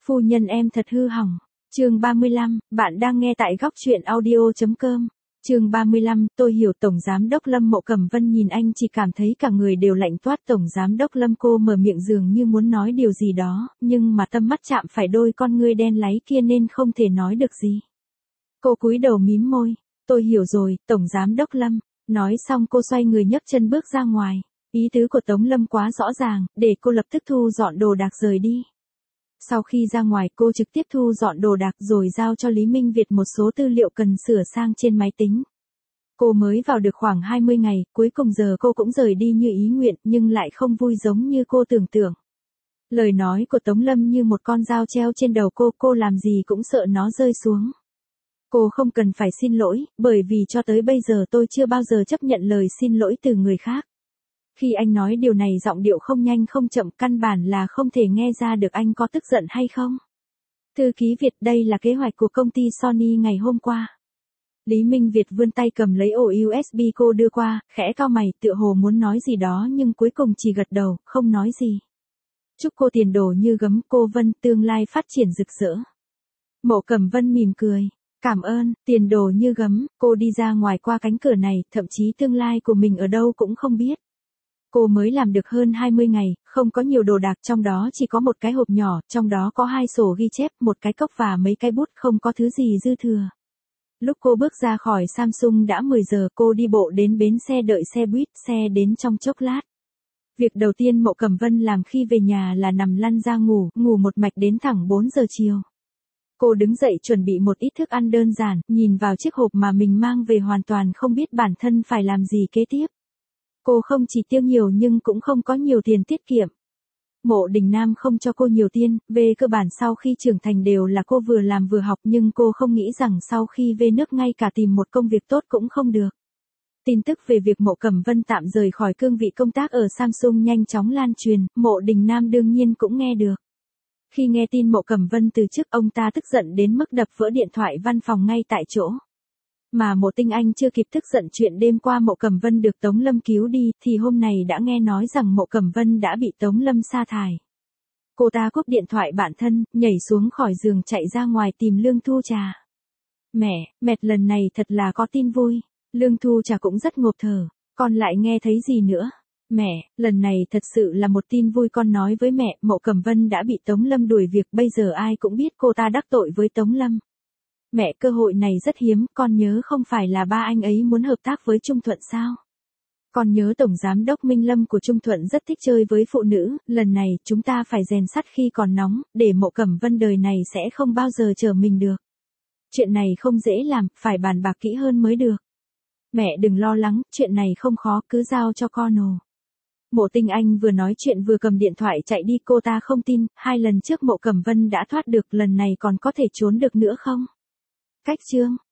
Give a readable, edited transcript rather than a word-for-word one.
Phu nhân em thật hư hỏng. Chương 35, bạn đang nghe tại góc truyện audio.com. Chương 35, tôi hiểu Tổng Giám đốc Lâm. Mộ Cẩm Vân nhìn anh chỉ cảm thấy cả người đều lạnh toát. Tổng Giám đốc Lâm, cô mở miệng dường như muốn nói điều gì đó, nhưng mà tâm mắt chạm phải đôi con ngươi đen láy kia nên không thể nói được gì. Cô cúi đầu mím môi. Tôi hiểu rồi, Tổng Giám đốc Lâm. Nói xong cô xoay người nhấc chân bước ra ngoài. Ý tứ của Tống Lâm quá rõ ràng, để cô lập tức thu dọn đồ đạc rời đi. Sau khi ra ngoài cô trực tiếp thu dọn đồ đạc rồi giao cho Lý Minh Việt một số tư liệu cần sửa sang trên máy tính. Cô mới vào được khoảng 20 ngày, cuối cùng giờ cô cũng rời đi như ý nguyện nhưng lại không vui giống như cô tưởng tượng. Lời nói của Tống Lâm như một con dao treo trên đầu cô làm gì cũng sợ nó rơi xuống. Cô không cần phải xin lỗi, bởi vì cho tới bây giờ tôi chưa bao giờ chấp nhận lời xin lỗi từ người khác. Khi anh nói điều này giọng điệu không nhanh không chậm, căn bản là không thể nghe ra được anh có tức giận hay không. Thư ký Việt, đây là kế hoạch của công ty Sony ngày hôm qua. Lý Minh Việt vươn tay cầm lấy ổ USB cô đưa qua, khẽ cau mày tựa hồ muốn nói gì đó nhưng cuối cùng chỉ gật đầu, không nói gì. Chúc cô tiền đồ như gấm, cô Vân, tương lai phát triển rực rỡ. Mộ Cẩm Vân mỉm cười. Cảm ơn, tiền đồ như gấm. Cô đi ra ngoài qua cánh cửa này, thậm chí tương lai của mình ở đâu cũng không biết. Cô mới làm được hơn 20 ngày, không có nhiều đồ đạc, trong đó chỉ có một cái hộp nhỏ, trong đó có 2 sổ ghi chép, một cái cốc và mấy cái bút, không có thứ gì dư thừa. Lúc cô bước ra khỏi Samsung đã 10 giờ, cô đi bộ đến bến xe đợi xe buýt, xe đến trong chốc lát. Việc đầu tiên Mộ Cẩm Vân làm khi về nhà là nằm lăn ra ngủ một mạch đến thẳng 4 giờ chiều. Cô đứng dậy chuẩn bị một ít thức ăn đơn giản, nhìn vào chiếc hộp mà mình mang về hoàn toàn không biết bản thân phải làm gì kế tiếp. Cô không chỉ tiêu nhiều nhưng cũng không có nhiều tiền tiết kiệm. Mộ Đình Nam không cho cô nhiều tiền, về cơ bản sau khi trưởng thành đều là cô vừa làm vừa học, nhưng cô không nghĩ rằng sau khi về nước ngay cả tìm một công việc tốt cũng không được. Tin tức về việc Mộ Cẩm Vân tạm rời khỏi cương vị công tác ở Samsung nhanh chóng lan truyền, Mộ Đình Nam đương nhiên cũng nghe được. Khi nghe tin Mộ Cẩm Vân từ chức, ông ta tức giận đến mức đập vỡ điện thoại văn phòng ngay tại chỗ. Mà Mộ Tinh Anh chưa kịp tức giận chuyện đêm qua Mộ Cẩm Vân được Tống Lâm cứu đi, thì hôm này đã nghe nói rằng Mộ Cẩm Vân đã bị Tống Lâm sa thải. Cô ta cúp điện thoại bạn thân, nhảy xuống khỏi giường chạy ra ngoài tìm Lương Thu Trà. Mẹ lần này thật là có tin vui. Lương Thu Trà cũng rất ngộp thở. Con lại nghe thấy gì nữa? Mẹ, lần này thật sự là một tin vui, con nói với mẹ, Mộ Cẩm Vân đã bị Tống Lâm đuổi việc, bây giờ ai cũng biết cô ta đắc tội với Tống Lâm. Mẹ, cơ hội này rất hiếm, con nhớ không phải là ba anh ấy muốn hợp tác với Trung Thuận sao? Con nhớ Tổng Giám đốc Minh Lâm của Trung Thuận rất thích chơi với phụ nữ, lần này chúng ta phải rèn sắt khi còn nóng, để Mộ Cẩm Vân đời này sẽ không bao giờ chờ mình được. Chuyện này không dễ làm, phải bàn bạc kỹ hơn mới được. Mẹ đừng lo lắng, chuyện này không khó, cứ giao cho con ồ. Mộ Tinh Anh vừa nói chuyện vừa cầm điện thoại chạy đi, cô ta không tin, 2 lần trước Mộ Cẩm Vân đã thoát được, lần này còn có thể trốn được nữa không? Cách chương